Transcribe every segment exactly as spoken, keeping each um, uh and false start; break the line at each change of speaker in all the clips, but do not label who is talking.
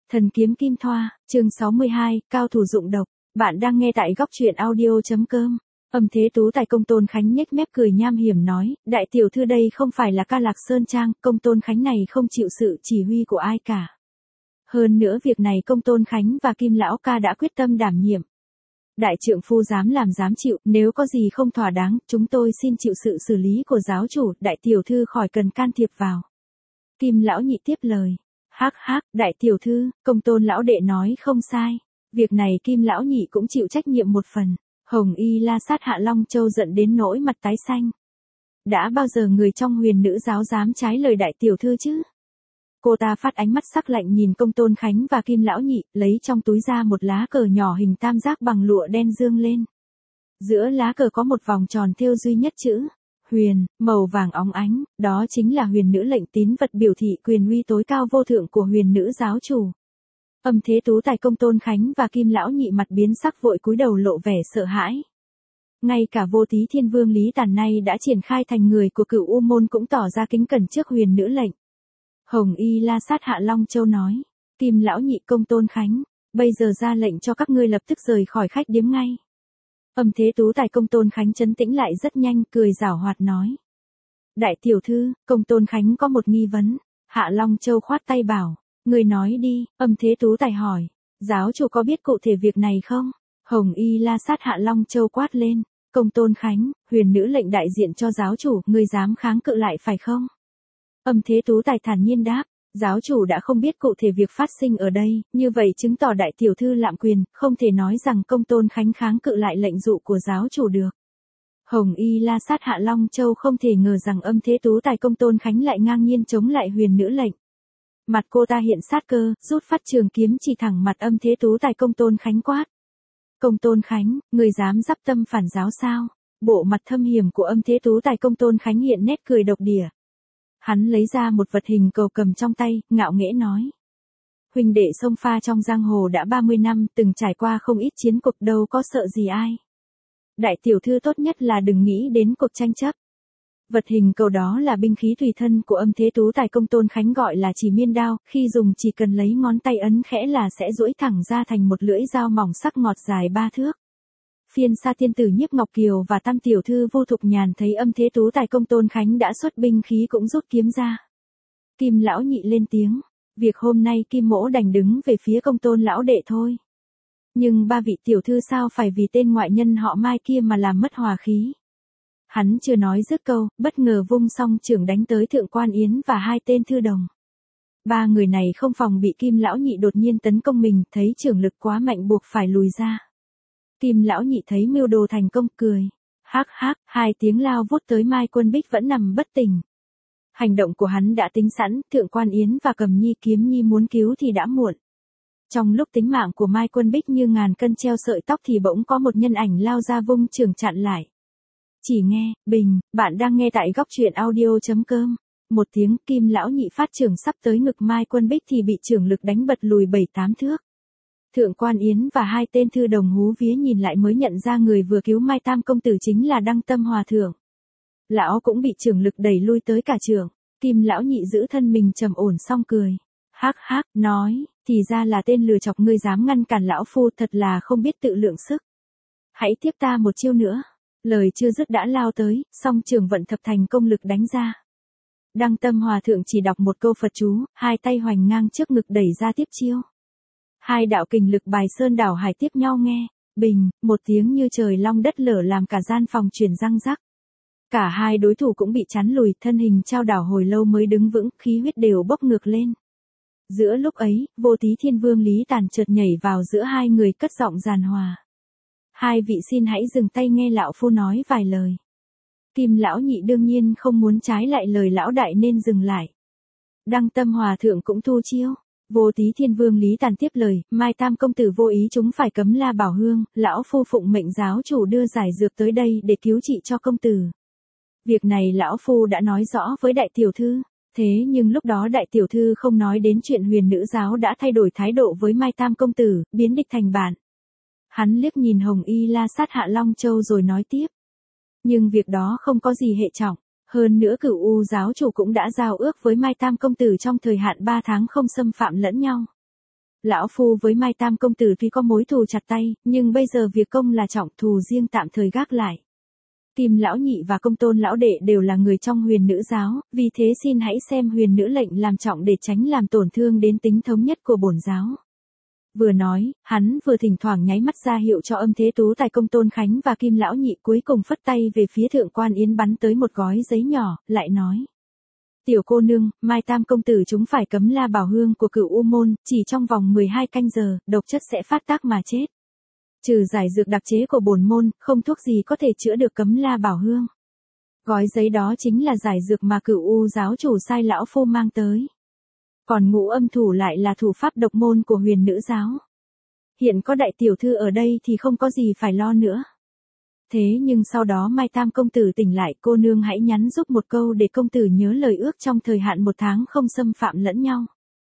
Thần kiếm kim thoa, chương sáu mươi hai, cao thủ dụng độc. Bạn đang nghe tại góc truyện audio.com. Âm Thế Tú Tài Công Tôn Khánh nhếch mép cười nham hiểm nói, đại tiểu thư đây không phải là ca lạc sơn trang, Công Tôn Khánh này không chịu sự chỉ huy của ai cả. Hơn nữa việc này Công Tôn Khánh và Kim Lão ca đã quyết tâm đảm nhiệm. Đại trượng phu dám làm dám chịu, nếu có gì không thỏa đáng, chúng tôi xin chịu sự xử lý của giáo chủ, đại tiểu thư khỏi cần can thiệp vào. Kim Lão nhị tiếp lời. Hắc hắc, đại tiểu thư, Công Tôn lão đệ nói không sai. Việc này Kim Lão nhị cũng chịu trách nhiệm một phần. Hồng Y La Sát Hạ Long Châu giận đến nỗi mặt tái xanh. Đã bao giờ người trong Huyền Nữ giáo dám trái lời đại tiểu thư chứ? Cô ta phát ánh mắt sắc lạnh nhìn Công Tôn Khánh và Kim Lão nhị, lấy trong túi ra một lá cờ nhỏ hình tam giác bằng lụa đen dương lên. Giữa lá cờ có một vòng tròn thêu duy nhất chữ Huyền, màu vàng óng ánh, đó chính là Huyền Nữ lệnh tín vật biểu thị quyền uy tối cao vô thượng của Huyền Nữ giáo chủ. Âm Thế Tú Tài Công Tôn Khánh và Kim Lão nhị mặt biến sắc vội cúi đầu lộ vẻ sợ hãi. Ngay cả Vô Tí Thiên Vương Lý Tàn nay đã triển khai thành người của Cửu U môn cũng tỏ ra kính cẩn trước Huyền Nữ lệnh. Hồng Y La Sát Hạ Long Châu nói, Kim Lão nhị Công Tôn Khánh, bây giờ ra lệnh cho các ngươi lập tức rời khỏi khách điếm ngay. Âm Thế Tú Tài Công Tôn Khánh trấn tĩnh lại rất nhanh, cười giảo hoạt nói. Đại tiểu thư, Công Tôn Khánh có một nghi vấn. Hạ Long Châu khoát tay bảo, người nói đi. Âm Thế Tú Tài hỏi, giáo chủ có biết cụ thể việc này không? Hồng Y La Sát Hạ Long Châu quát lên, Công Tôn Khánh, Huyền Nữ lệnh đại diện cho giáo chủ, người dám kháng cự lại phải không? Âm Thế Tú Tài thản nhiên đáp, giáo chủ đã không biết cụ thể việc phát sinh ở đây, như vậy chứng tỏ đại tiểu thư lạm quyền, không thể nói rằng Công Tôn Khánh kháng cự lại lệnh dụ của giáo chủ được. Hồng Y La Sát Hạ Long Châu không thể ngờ rằng Âm Thế Tú Tài Công Tôn Khánh lại ngang nhiên chống lại Huyền Nữ lệnh. Mặt cô ta hiện sát cơ, rút phát trường kiếm chỉ thẳng mặt Âm Thế Tú Tài Công Tôn Khánh quát. Công Tôn Khánh, người dám giáp tâm phản giáo sao? Bộ mặt thâm hiểm của Âm Thế Tú Tài Công Tôn Khánh hiện nét cười độc địa. Hắn lấy ra một vật hình cầu cầm trong tay, ngạo nghễ nói. Huynh đệ sông pha trong giang hồ đã ba mươi năm, từng trải qua không ít chiến cuộc, đâu có sợ gì ai. Đại tiểu thư tốt nhất là đừng nghĩ đến cuộc tranh chấp. Vật hình cầu đó là binh khí tùy thân của Âm Thế Tú Tài Công Tôn Khánh gọi là chỉ miên đao, khi dùng chỉ cần lấy ngón tay ấn khẽ là sẽ duỗi thẳng ra thành một lưỡi dao mỏng sắc ngọt dài ba thước. Phiên Sa tiên tử Nhiếp Ngọc Kiều và Tam tiểu thư Vô Thục Nhàn thấy Âm Thế Tú Tài Công Tôn Khánh đã xuất binh khí cũng rút kiếm ra. Kim Lão nhị lên tiếng, việc hôm nay Kim mỗ đành đứng về phía Công Tôn lão đệ thôi. Nhưng ba vị tiểu thư sao phải vì tên ngoại nhân họ Mai kia mà làm mất hòa khí. Hắn chưa nói dứt câu, bất ngờ vung song chưởng đánh tới Thượng Quan Yến và hai tên thư đồng. Ba người này không phòng bị Kim Lão nhị đột nhiên tấn công mình, thấy chưởng lực quá mạnh buộc phải lùi ra. Kim Lão nhị thấy mưu đồ thành công, cười. Hắc hắc, hai tiếng lao vút tới Mai Quân Bích vẫn nằm bất tỉnh. Hành động của hắn đã tính sẵn, Thượng Quan Yến và Cầm Nhi Kiếm Nhi muốn cứu thì đã muộn. Trong lúc tính mạng của Mai Quân Bích như ngàn cân treo sợi tóc thì bỗng có một nhân ảnh lao ra vung chưởng chặn lại. Chỉ nghe, bình, bạn đang nghe tại góc truyện audio.com. Một tiếng, Kim Lão nhị phát chưởng sắp tới ngực Mai Quân Bích thì bị chưởng lực đánh bật lùi bảy tám thước. Thượng Quan Yến và hai tên thư đồng hú vía nhìn lại mới nhận ra người vừa cứu Mai Tam công tử chính là Đăng Tâm Hòa thượng. Lão cũng bị chưởng lực đẩy lui tới cả chưởng. Kim Lão nhị giữ thân mình trầm ổn xong cười. Hắc hắc, nói, thì ra là tên lừa chọc, ngươi dám ngăn cản lão phu, thật là không biết tự lượng sức. Hãy tiếp ta một chiêu nữa. Lời chưa dứt đã lao tới, song trường vận thập thành công lực đánh ra. Đăng Tâm Hòa thượng chỉ đọc một câu Phật chú, hai tay hoành ngang trước ngực đẩy ra tiếp chiêu. Hai đạo kình lực bài sơn đảo hải tiếp nhau nghe, bình, một tiếng như trời long đất lở làm cả gian phòng chuyển răng rắc. Cả hai đối thủ cũng bị chắn lùi, thân hình trao đảo hồi lâu mới đứng vững, khí huyết đều bốc ngược lên. Giữa lúc ấy, Vô Tí Thiên Vương Lý Tàn chợt nhảy vào giữa hai người cất giọng giàn hòa. Hai vị xin hãy dừng tay nghe lão phu nói vài lời. Kim Lão nhị đương nhiên không muốn trái lại lời lão đại nên dừng lại. Đăng Tâm Hòa thượng cũng thu chiêu. Vô Tí Thiên Vương Lý Tàn tiếp lời, Mai Tam công tử vô ý chúng phải cấm La Bảo Hương, lão phu phụng mệnh giáo chủ đưa giải dược tới đây để cứu trị cho công tử. Việc này lão phu đã nói rõ với đại tiểu thư, thế nhưng lúc đó đại tiểu thư không nói đến chuyện Huyền Nữ giáo đã thay đổi thái độ với Mai Tam công tử, biến địch thành bạn. Hắn liếc nhìn Hồng Y La Sát Hạ Long Châu rồi nói tiếp. Nhưng việc đó không có gì hệ trọng. Hơn nữa Cửu U giáo chủ cũng đã giao ước với Mai Tam công tử trong thời hạn ba tháng không xâm phạm lẫn nhau. Lão phu với Mai Tam công tử tuy có mối thù chặt tay, nhưng bây giờ việc công là trọng, thù riêng tạm thời gác lại. Kim lão nhị và Công Tôn lão đệ đều là người trong Huyền Nữ giáo, vì thế xin hãy xem Huyền Nữ lệnh làm trọng để tránh làm tổn thương đến tính thống nhất của bổn giáo. Vừa nói, hắn vừa thỉnh thoảng nháy mắt ra hiệu cho Âm Thế Tú Tài Công Tôn Khánh và Kim lão nhị, cuối cùng phất tay về phía Thượng Quan Yến bắn tới một gói giấy nhỏ, lại nói: "Tiểu cô nương, Mai Tam công tử chúng phải cấm la bảo hương của Cửu U môn, chỉ trong vòng mười hai canh giờ, độc chất sẽ phát tác mà chết. Trừ giải dược đặc chế của bổn môn, không thuốc gì có thể chữa được cấm la bảo hương." Gói giấy đó chính là giải dược mà Cửu U giáo chủ sai lão phu mang tới. Còn Ngũ Âm thủ lại là thủ pháp độc môn của Huyền Nữ giáo. Hiện có đại tiểu thư ở đây thì không có gì phải lo nữa. Thế nhưng sau đó Mai Tam công tử tỉnh lại, cô nương hãy nhắn giúp một câu để công tử nhớ lời ước trong thời hạn một tháng không xâm phạm lẫn nhau.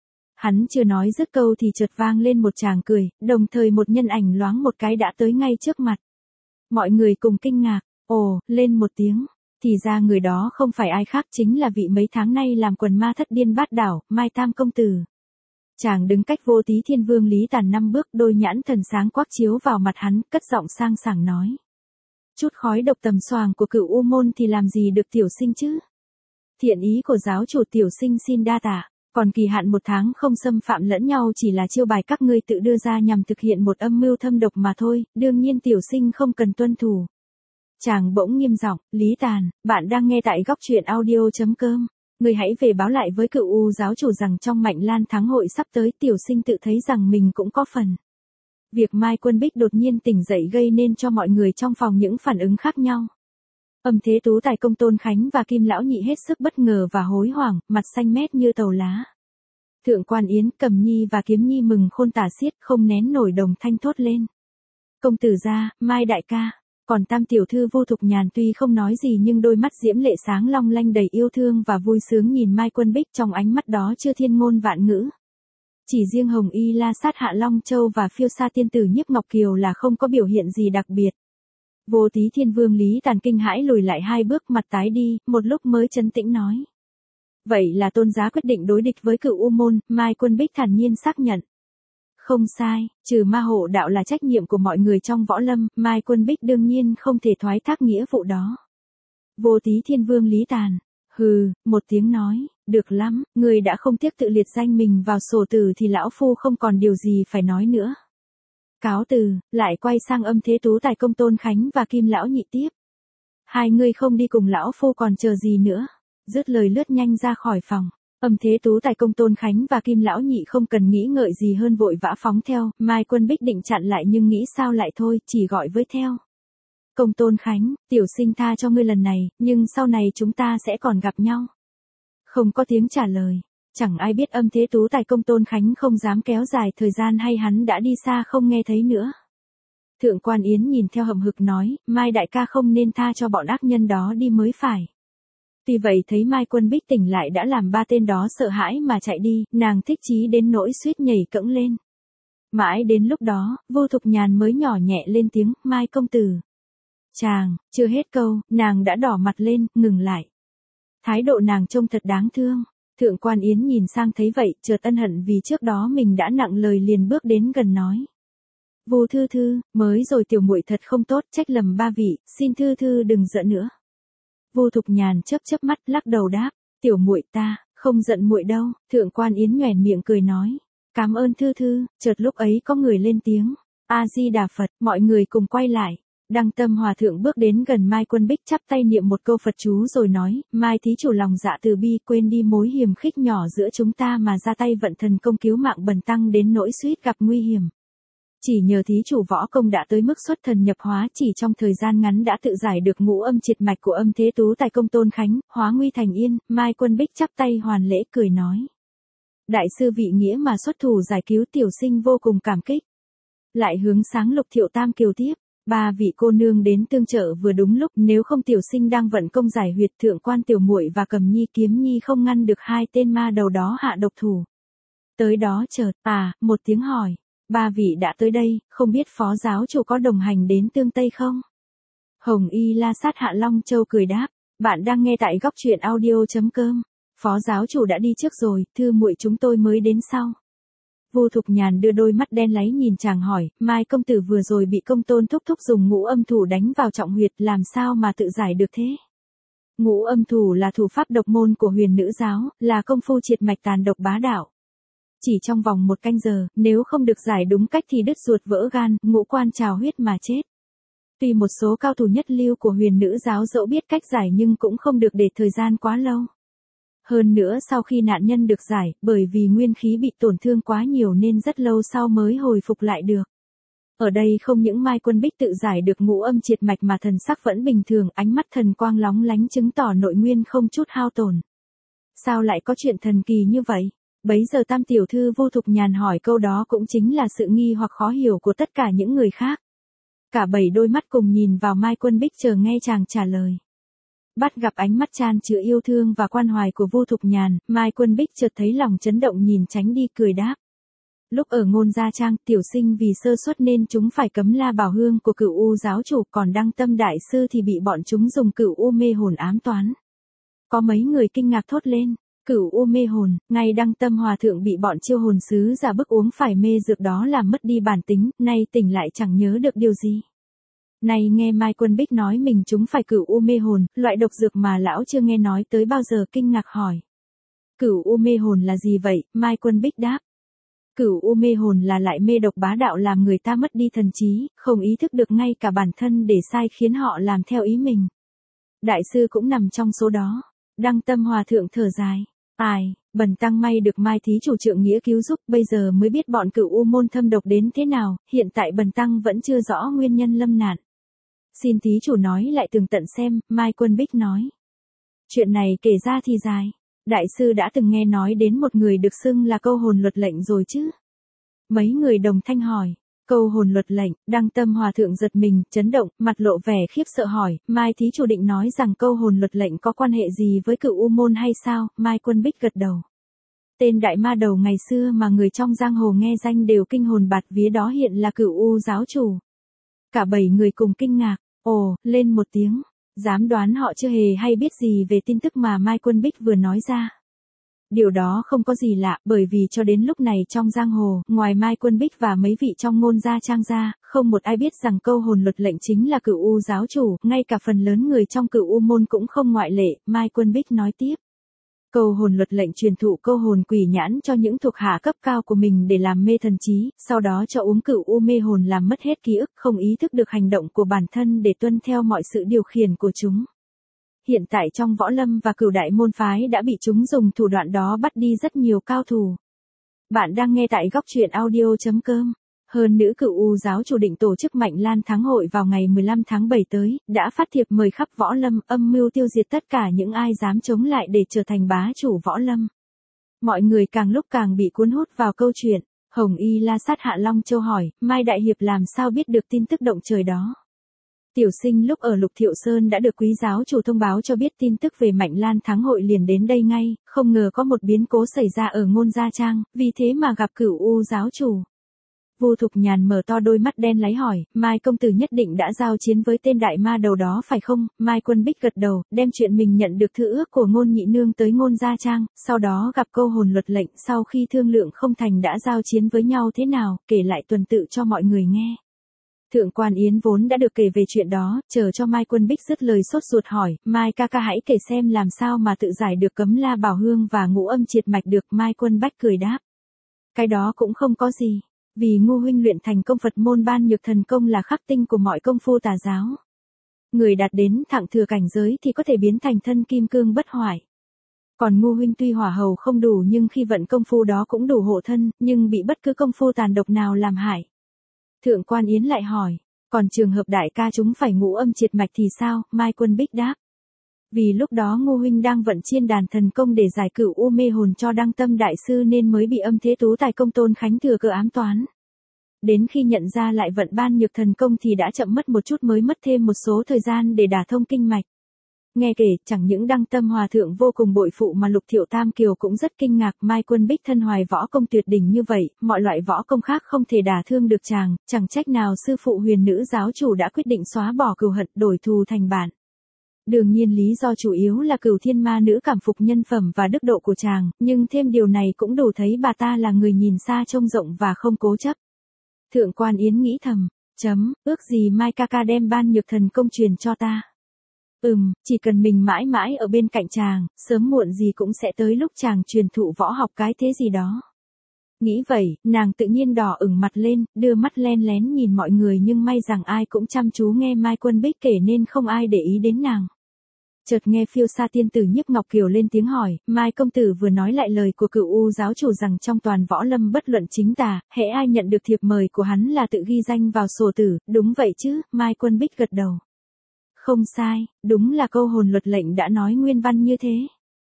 Hắn chưa nói dứt câu thì chợt vang lên một tràng cười, đồng thời một nhân ảnh loáng một cái đã tới ngay trước mặt. Mọi người cùng kinh ngạc, ồ, lên một tiếng. Thì ra người đó không phải ai khác, chính là vị mấy tháng nay làm quần ma thất điên bát đảo, Mai Tam công tử. Chàng đứng cách Vô Tí Thiên Vương Lý Tàn năm bước, đôi nhãn thần sáng quắc chiếu vào mặt hắn, cất giọng sang sảng nói: "Chút khói độc tầm xoàng của Cửu U môn thì làm gì được tiểu sinh chứ? Thiện ý của giáo chủ tiểu sinh xin đa tạ, còn kỳ hạn một tháng không xâm phạm lẫn nhau chỉ là chiêu bài các ngươi tự đưa ra nhằm thực hiện một âm mưu thâm độc mà thôi, đương nhiên tiểu sinh không cần tuân thủ." Chàng bỗng nghiêm giọng: "Lý Tàn, bạn đang nghe tại góc truyện audio chấm com. Người hãy về báo lại với Cửu U giáo chủ rằng trong Mạnh Lan thắng hội sắp tới, tiểu sinh tự thấy rằng mình cũng có phần." Việc Mai Quân Bích đột nhiên tỉnh dậy gây nên cho mọi người trong phòng những phản ứng khác nhau. Âm Thế Tú Tài Công Tôn Khánh và Kim lão nhị hết sức bất ngờ và hối hoảng, mặt xanh mét như tàu lá. Thượng Quan Yến, Cầm Nhi và Kiếm Nhi mừng khôn tả xiết, không nén nổi đồng thanh thốt lên: "Công tử gia, Mai đại ca." Còn Tam tiểu thư Vô Thục Nhàn tuy không nói gì nhưng đôi mắt diễm lệ sáng long lanh đầy yêu thương và vui sướng nhìn Mai Quân Bích, trong ánh mắt đó chưa thiên ngôn vạn ngữ. Chỉ riêng Hồng Y La Sát Hạ Long Châu và Phiêu Sa tiên tử Nhiếp Ngọc Kiều là không có biểu hiện gì đặc biệt. Vô Tí Thiên Vương Lý Tàn kinh hãi lùi lại hai bước, mặt tái đi, một lúc mới trấn tĩnh nói: "Vậy là tôn giá quyết định đối địch với Cửu U môn?" Mai Quân Bích thản nhiên xác nhận: "Không sai, trừ ma hộ đạo là trách nhiệm của mọi người trong võ lâm, Mai Quân Bích đương nhiên không thể thoái thác nghĩa vụ đó." Vô Tí Thiên Vương Lý Tàn hừ một tiếng nói: "Được lắm, người đã không tiếc tự liệt danh mình vào sổ tử thì lão phu không còn điều gì phải nói nữa. Cáo từ." Lại quay sang Âm Thế Tú Tài Công Tôn Khánh và Kim lão nhị tiếp: "Hai người không đi cùng lão phu còn chờ gì nữa?" Dứt lời lướt nhanh ra khỏi phòng. Âm Thế Tú Tài Công Tôn Khánh và Kim lão nhị không cần nghĩ ngợi gì hơn vội vã phóng theo. Mai Quân Bích định chặn lại nhưng nghĩ sao lại thôi, chỉ gọi với theo: "Công Tôn Khánh, tiểu sinh tha cho ngươi lần này, nhưng sau này chúng ta sẽ còn gặp nhau." Không có tiếng trả lời. Chẳng ai biết Âm Thế Tú Tài Công Tôn Khánh không dám kéo dài thời gian hay hắn đã đi xa không nghe thấy nữa. Thượng Quan Yến nhìn theo hậm hực nói: "Mai đại ca không nên tha cho bọn ác nhân đó đi mới phải." Tuy vậy thấy Mai Quân Bích tỉnh lại đã làm ba tên đó sợ hãi mà chạy đi, nàng thích chí đến nỗi suýt nhảy cẫng lên. Mãi đến lúc đó, Vô Thục Nhàn mới nhỏ nhẹ lên tiếng: "Mai công tử." Chàng, chưa hết câu, nàng đã đỏ mặt lên, ngừng lại. Thái độ nàng trông thật đáng thương. Thượng Quan Yến nhìn sang thấy vậy, chợt ân hận vì trước đó mình đã nặng lời, liền bước đến gần nói: "Vô thư thư, mới rồi tiểu muội thật không tốt, trách lầm ba vị, xin thư thư đừng giận nữa." Vô Thục Nhàn chớp chớp mắt, lắc đầu đáp: "Tiểu muội ta không giận muội đâu." Thượng Quan Yến nhoẻn miệng cười nói: "Cảm ơn thư thư." Chợt lúc ấy có người lên tiếng: "A Di Đà Phật." Mọi người cùng quay lại. Đăng Tâm Hòa thượng bước đến gần Mai Quân Bích, chắp tay niệm một câu Phật chú rồi nói: "Mai thí chủ lòng dạ từ bi, quên đi mối hiềm khích nhỏ giữa chúng ta mà ra tay vận thần công cứu mạng bần tăng đến nỗi suýt gặp nguy hiểm. Chỉ nhờ thí chủ võ công đã tới mức xuất thần nhập hóa, chỉ trong thời gian ngắn đã tự giải được ngũ âm triệt mạch của Âm Thế Tú Tài Công Tôn Khánh, hóa nguy thành yên." Mai Quân Bích chắp tay hoàn lễ cười nói: "Đại sư vị nghĩa mà xuất thủ giải cứu tiểu sinh vô cùng cảm kích." Lại hướng sáng Lục Thiệu Tam Kiều tiếp: "Ba vị cô nương đến tương trợ vừa đúng lúc, nếu không tiểu sinh đang vận công giải huyệt Thượng Quan tiểu muội và Cầm Nhi Kiếm Nhi không ngăn được hai tên ma đầu đó hạ độc thủ." Tới đó chợt, à, một tiếng hỏi: "Ba vị đã tới đây, không biết phó giáo chủ có đồng hành đến Tương Tây không?" Hồng Y La Sát Hạ Long Châu cười đáp: "Bạn đang nghe tại góc truyện audio chấm com. Phó giáo chủ đã đi trước rồi, thư muội chúng tôi mới đến sau." Vu Thục Nhàn đưa đôi mắt đen láy nhìn chàng hỏi, Mai công tử vừa rồi bị công tôn thúc thúc dùng ngũ âm thủ đánh vào trọng huyệt, làm sao mà tự giải được thế? Ngũ âm thủ là thủ pháp độc môn của huyền nữ giáo, là công phu triệt mạch tàn độc bá đạo. Chỉ trong vòng một canh giờ, nếu không được giải đúng cách thì đứt ruột vỡ gan, ngũ quan trào huyết mà chết. Tuy một số cao thủ nhất lưu của huyền nữ giáo dẫu biết cách giải nhưng cũng không được để thời gian quá lâu. Hơn nữa sau khi nạn nhân được giải, bởi vì nguyên khí bị tổn thương quá nhiều nên rất lâu sau mới hồi phục lại được. Ở đây không những Mai Quân Bích tự giải được ngũ âm triệt mạch mà thần sắc vẫn bình thường, ánh mắt thần quang lóng lánh chứng tỏ nội nguyên không chút hao tổn. Sao lại có chuyện thần kỳ như vậy? Bấy giờ Tam tiểu thư Vu Thục Nhàn hỏi câu đó cũng chính là sự nghi hoặc khó hiểu của tất cả những người khác. Cả bảy đôi mắt cùng nhìn vào Mai Quân Bích chờ nghe chàng trả lời. Bắt gặp ánh mắt chan chứa yêu thương và quan hoài của Vu Thục Nhàn, Mai Quân Bích chợt thấy lòng chấn động nhìn tránh đi cười đáp. Lúc ở Ngôn Gia Trang, tiểu sinh vì sơ suất nên chúng phải cấm La Bảo Hương của Cửu U giáo chủ, còn Đăng Tâm đại sư thì bị bọn chúng dùng Cửu U mê hồn ám toán. Có mấy người kinh ngạc thốt lên, Cửu U mê hồn, ngay Đăng Tâm hòa thượng bị bọn chiêu hồn sứ giả bức uống phải mê dược đó làm mất đi bản tính, nay tỉnh lại chẳng nhớ được điều gì. Này nghe Mai Quân Bích nói mình chúng phải Cửu U mê hồn, loại độc dược mà lão chưa nghe nói tới bao giờ, kinh ngạc hỏi. Cửu U mê hồn là gì vậy? Mai Quân Bích đáp. Cửu U mê hồn là loại mê độc bá đạo làm người ta mất đi thần trí, không ý thức được ngay cả bản thân để sai khiến họ làm theo ý mình. Đại sư cũng nằm trong số đó. Đăng Tâm hòa thượng thở dài. Ai, bần tăng may được Mai thí chủ trượng nghĩa cứu giúp, bây giờ mới biết bọn Cửu U môn thâm độc đến thế nào, hiện tại bần tăng vẫn chưa rõ nguyên nhân lâm nạn. Xin thí chủ nói lại tường tận xem, Mai Quân Bích nói. Chuyện này kể ra thì dài. Đại sư đã từng nghe nói đến một người được xưng là câu hồn luật lệnh rồi chứ? Mấy người đồng thanh hỏi. Câu hồn luật lệnh, Đăng Tâm hòa thượng giật mình, chấn động, mặt lộ vẻ khiếp sợ hỏi, Mai thí chủ định nói rằng câu hồn luật lệnh có quan hệ gì với Cửu U môn hay sao? Mai Quân Bích gật đầu. Tên đại ma đầu ngày xưa mà người trong giang hồ nghe danh đều kinh hồn bạt vía đó hiện là Cửu U giáo chủ. Cả bảy người cùng kinh ngạc, ồ, lên một tiếng. Dám đoán họ chưa hề hay biết gì về tin tức mà Mai Quân Bích vừa nói ra. Điều đó không có gì lạ, bởi vì cho đến lúc này trong giang hồ, ngoài Mai Quân Bích và mấy vị trong Ngôn Gia Trang ra, không một ai biết rằng câu hồn luật lệnh chính là Cửu U giáo chủ, ngay cả phần lớn người trong Cửu U môn cũng không ngoại lệ. Mai Quân Bích nói tiếp. Câu hồn luật lệnh truyền thụ câu hồn quỷ nhãn cho những thuộc hạ cấp cao của mình để làm mê thần trí, sau đó cho uống Cửu U mê hồn làm mất hết ký ức, không ý thức được hành động của bản thân để tuân theo mọi sự điều khiển của chúng. Hiện tại trong võ lâm và Cửu đại môn phái đã bị chúng dùng thủ đoạn đó bắt đi rất nhiều cao thủ. Bạn đang nghe tại góc truyện audio chấm com. Hơn nữ Cửu U giáo chủ định tổ chức Mạnh Lan Thắng hội vào ngày mười lăm tháng bảy tới, đã phát thiệp mời khắp võ lâm, âm mưu tiêu diệt tất cả những ai dám chống lại để trở thành bá chủ võ lâm. Mọi người càng lúc càng bị cuốn hút vào câu chuyện. Hồng Y La Sát Hạ Long Châu hỏi, Mai đại hiệp làm sao biết được tin tức động trời đó? Tiểu sinh lúc ở Lục Thiệu Sơn đã được quý giáo chủ thông báo cho biết tin tức về Mạnh Lan Thắng hội liền đến đây ngay, không ngờ có một biến cố xảy ra ở Ngôn Gia Trang, vì thế mà gặp Cửu U giáo chủ. Vu Thục Nhàn mở to đôi mắt đen láy hỏi, Mai công tử nhất định đã giao chiến với tên đại ma đầu đó phải không? Mai Quân Bích gật đầu, đem chuyện mình nhận được thư ước của Ngôn Nhị Nương tới Ngôn Gia Trang, sau đó gặp câu hồn luật lệnh, sau khi thương lượng không thành đã giao chiến với nhau thế nào, kể lại tuần tự cho mọi người nghe. Thượng quan Yến vốn đã được kể về chuyện đó, chờ cho Mai Quân Bích dứt lời sốt ruột hỏi, Mai ca ca hãy kể xem làm sao mà tự giải được cấm La Bảo Hương và ngũ âm triệt mạch được. Mai Quân Bách cười đáp. Cái đó cũng không có gì. Vì Ngu huynh luyện thành công Phật môn ban nhược thần công là khắc tinh của mọi công phu tà giáo. Người đạt đến thượng thừa cảnh giới thì có thể biến thành thân kim cương bất hoại. Còn Ngu huynh tuy hỏa hầu không đủ nhưng khi vận công phu đó cũng đủ hộ thân, nhưng bị bất cứ công phu tàn độc nào làm hại. Thượng quan Yến lại hỏi, còn trường hợp đại ca chúng phải ngũ âm triệt mạch thì sao? Mai Quân Bích đáp. Vì lúc đó Ngô huynh đang vận chiên đàn thần công để giải Cửu U mê hồn cho Đăng Tâm đại sư nên mới bị âm thế tú tài công Tôn Khánh thừa cơ ám toán. Đến khi nhận ra lại vận ban nhược thần công thì đã chậm mất một chút, mới mất thêm một số thời gian để đả thông kinh mạch. Nghe kể, chẳng những Đăng Tâm hòa thượng vô cùng bội phụ mà Lục Thiệu Tam Kiều cũng rất kinh ngạc. Mai Quân Bích thân hoài võ công tuyệt đỉnh như vậy, mọi loại võ công khác không thể đả thương được chàng, chẳng trách nào sư phụ huyền nữ giáo chủ đã quyết định xóa bỏ cừu hận, đổi thù thành bạn. Đương nhiên lý do chủ yếu là Cửu Thiên Ma Nữ cảm phục nhân phẩm và đức độ của chàng, nhưng thêm điều này cũng đủ thấy bà ta là người nhìn xa trông rộng và không cố chấp. Thượng Quan Yến nghĩ thầm, chấm, ước gì Mai ca ca đem ban nhược thần công truyền cho ta. Ừm, chỉ cần mình mãi mãi ở bên cạnh chàng, sớm muộn gì cũng sẽ tới lúc chàng truyền thụ võ học cái thế gì đó. Nghĩ vậy, nàng tự nhiên đỏ ửng mặt lên, đưa mắt len lén nhìn mọi người nhưng may rằng ai cũng chăm chú nghe Mai Quân Bích kể nên không ai để ý đến nàng. Chợt nghe phiêu sa tiên tử Nhiếp Ngọc Kiều lên tiếng hỏi, Mai công tử vừa nói lại lời của Cửu U giáo chủ rằng trong toàn võ lâm bất luận chính tà, hễ ai nhận được thiệp mời của hắn là tự ghi danh vào sổ tử, đúng vậy chứ? Mai Quân Bích gật đầu. Không sai, đúng là câu hồn luật lệnh đã nói nguyên văn như thế.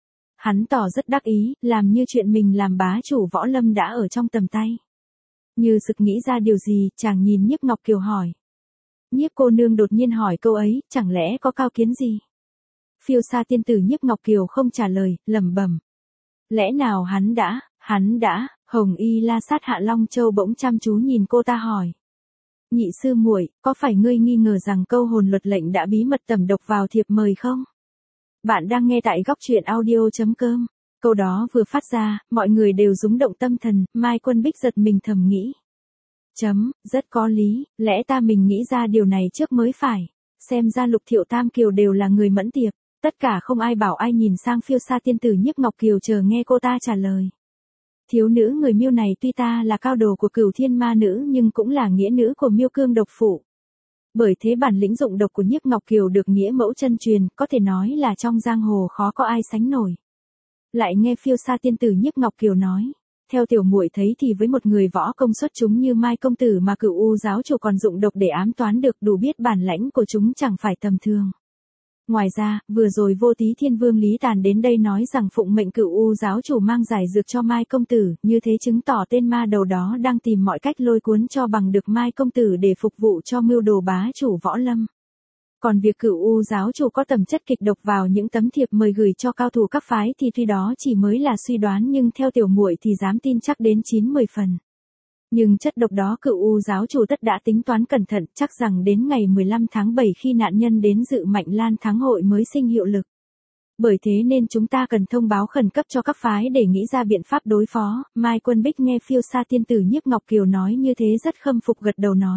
Hắn tỏ rất đắc ý, làm như chuyện mình làm bá chủ võ lâm đã ở trong tầm tay. Như sực nghĩ ra điều gì, chàng nhìn Nhiếp Ngọc Kiều hỏi. Nhiếp cô nương đột nhiên hỏi câu ấy, chẳng lẽ có cao kiến gì? Phiêu sa tiên tử Nhiếp Ngọc Kiều không trả lời, lẩm bẩm. Lẽ nào hắn đã, hắn đã, Hồng Y La Sát Hạ Long Châu bỗng chăm chú nhìn cô ta hỏi. Nhị sư muội, có phải ngươi nghi ngờ rằng câu hồn luật lệnh đã bí mật tẩm độc vào thiệp mời không? Bạn đang nghe tại góc truyện audio chấm com. Câu đó vừa phát ra, mọi người đều rúng động tâm thần, Mai Quân Bích giật mình thầm nghĩ. Chấm, rất có lý, lẽ ta mình nghĩ ra điều này trước mới phải. Xem ra Lục Thiệu Tam Kiều đều là người mẫn tiệp, tất cả không ai bảo ai nhìn sang phiêu sa tiên tử Nhiếp Ngọc Kiều chờ nghe cô ta trả lời. Thiếu nữ người Miêu này tuy ta là cao đồ của Cửu Thiên Ma Nữ nhưng cũng là nghĩa nữ của Miêu Cương độc phụ. Bởi thế bản lĩnh dụng độc của Nhiếp Ngọc Kiều được nghĩa mẫu chân truyền, có thể nói là trong giang hồ khó có ai sánh nổi. Lại nghe phiêu sa tiên tử Nhiếp Ngọc Kiều nói, theo tiểu muội thấy thì với một người võ công xuất chúng như Mai công tử mà Cửu U giáo chủ còn dụng độc để ám toán được, đủ biết bản lãnh của chúng chẳng phải tầm thường. Ngoài ra, vừa rồi Vô Tí Thiên Vương Lý Tàn đến đây nói rằng phụng mệnh Cửu U giáo chủ mang giải dược cho Mai công tử, như thế chứng tỏ tên ma đầu đó đang tìm mọi cách lôi cuốn cho bằng được Mai công tử để phục vụ cho mưu đồ bá chủ võ lâm. Còn việc Cửu U giáo chủ có tầm chất kịch độc vào những tấm thiệp mời gửi cho cao thủ các phái thì tuy đó chỉ mới là suy đoán nhưng theo tiểu muội thì dám tin chắc đến chín mười phần. Nhưng chất độc đó Cửu U giáo chủ tất đã tính toán cẩn thận, chắc rằng đến ngày mười lăm tháng bảy khi nạn nhân đến dự Mạnh Lan Thắng hội mới sinh hiệu lực. Bởi thế nên chúng ta cần thông báo khẩn cấp cho các phái để nghĩ ra biện pháp đối phó. Mai Quân Bích nghe phiêu sa tiên tử Nhiếp Ngọc Kiều nói như thế rất khâm phục gật đầu nói.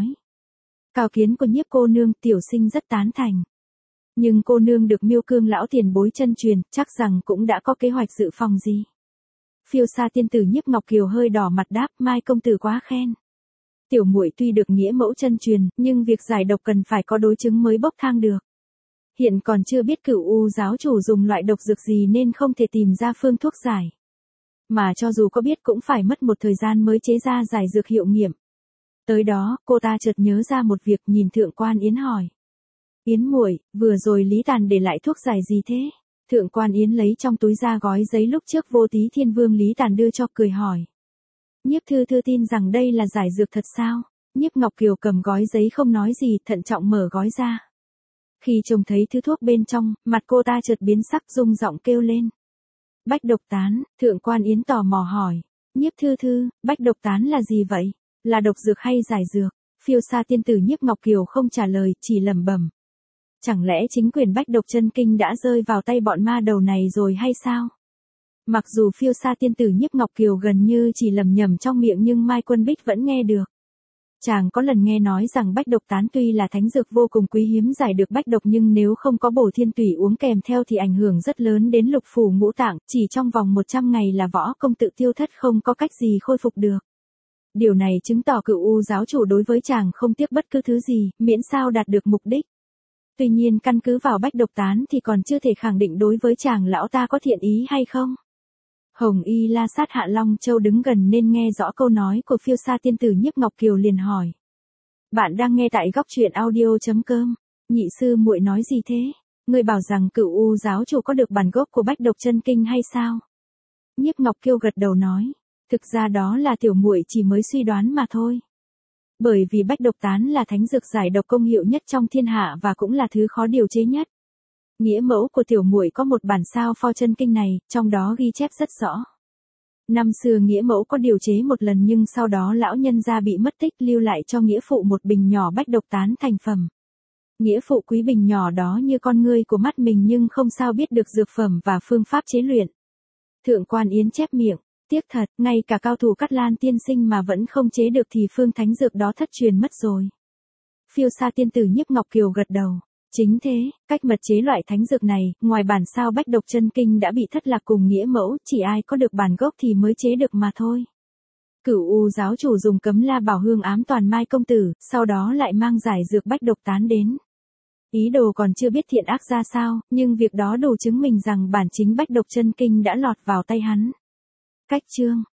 Cao kiến của Nhiếp cô nương tiểu sinh rất tán thành. Nhưng cô nương được Miêu Cương lão tiền bối chân truyền, chắc rằng cũng đã có kế hoạch dự phòng gì. Phiêu sa tiên tử Nhiếp Ngọc Kiều hơi đỏ mặt đáp, Mai công tử quá khen. Tiểu muội tuy được nghĩa mẫu chân truyền, nhưng việc giải độc cần phải có đối chứng mới bốc thang được. Hiện còn chưa biết Cửu U giáo chủ dùng loại độc dược gì nên không thể tìm ra phương thuốc giải. Mà cho dù có biết cũng phải mất một thời gian mới chế ra giải dược hiệu nghiệm. Tới đó, cô ta chợt nhớ ra một việc, nhìn Thượng Quan Yến hỏi. Yến muội, vừa rồi Lý Tàn để lại thuốc giải gì thế? Thượng Quan Yến lấy trong túi ra gói giấy lúc trước Vô Tí Thiên Vương Lý Tàn đưa cho, cười hỏi. Nhiếp thư thư tin rằng đây là giải dược thật sao? Nhiếp Ngọc Kiều cầm gói giấy không nói gì, thận trọng mở gói ra. Khi trông thấy thứ thuốc bên trong, mặt cô ta chợt biến sắc, rung giọng kêu lên. Bách độc tán. Thượng Quan Yến tò mò hỏi. Nhiếp thư thư, bách độc tán là gì vậy? Là độc dược hay giải dược? Phiêu sa tiên tử Nhiếp Ngọc Kiều không trả lời, chỉ lẩm bẩm. Chẳng lẽ chính quyền bách độc chân kinh đã rơi vào tay bọn ma đầu này rồi hay sao? Mặc dù phiêu sa tiên tử Nhiếp Ngọc Kiều gần như chỉ lầm nhầm trong miệng nhưng Mai Quân Bích vẫn nghe được. Chàng có lần nghe nói rằng bách độc tán tuy là thánh dược vô cùng quý hiếm giải được bách độc nhưng nếu không có bổ thiên tủy uống kèm theo thì ảnh hưởng rất lớn đến lục phủ ngũ tạng, chỉ trong vòng một trăm ngày là võ công tự tiêu thất không có cách gì khôi phục được. Điều này chứng tỏ Cửu U giáo chủ đối với chàng không tiếc bất cứ thứ gì, miễn sao đạt được mục đích. Tuy nhiên căn cứ vào bách độc tán thì còn chưa thể khẳng định đối với chàng lão ta có thiện ý hay không. Hồng Y La Sát Hạ Long Châu đứng gần nên nghe rõ câu nói của phiêu sa tiên tử Nhiếp Ngọc Kiều liền hỏi. Bạn đang nghe tại góc truyện audio chấm com. Nhị sư muội nói gì thế? Ngươi bảo rằng Cửu U giáo chủ có được bản gốc của bách độc chân kinh hay sao? Nhiếp Ngọc Kiều gật đầu nói. Thực ra đó là tiểu muội chỉ mới suy đoán mà thôi. Bởi vì bách độc tán là thánh dược giải độc công hiệu nhất trong thiên hạ và cũng là thứ khó điều chế nhất. Nghĩa mẫu của tiểu muội có một bản sao pho chân kinh này, trong đó ghi chép rất rõ. Năm xưa nghĩa mẫu có điều chế một lần nhưng sau đó lão nhân gia bị mất tích, lưu lại cho nghĩa phụ một bình nhỏ bách độc tán thành phẩm. Nghĩa phụ Quý Bình nhỏ đó như con ngươi của mắt mình nhưng không sao biết được dược phẩm và phương pháp chế luyện. Thượng quan Yến chép miệng, tiếc thật, ngay cả cao thủ Cát Lan tiên sinh mà vẫn không chế được thì phương thánh dược đó thất truyền mất rồi. Phiêu Sa tiên tử Nhiếp Ngọc Kiều gật đầu. Chính thế, cách mật chế loại thánh dược này, ngoài bản sao bách độc chân kinh đã bị thất lạc cùng nghĩa mẫu, chỉ ai có được bản gốc thì mới chế được mà thôi. Cửu U giáo chủ dùng cấm la bảo hương ám toàn Mai công tử, sau đó lại mang giải dược bách độc tán đến. Ý đồ còn chưa biết thiện ác ra sao, nhưng việc đó đủ chứng minh rằng bản chính bách độc chân kinh đã lọt vào tay hắn. Cách chương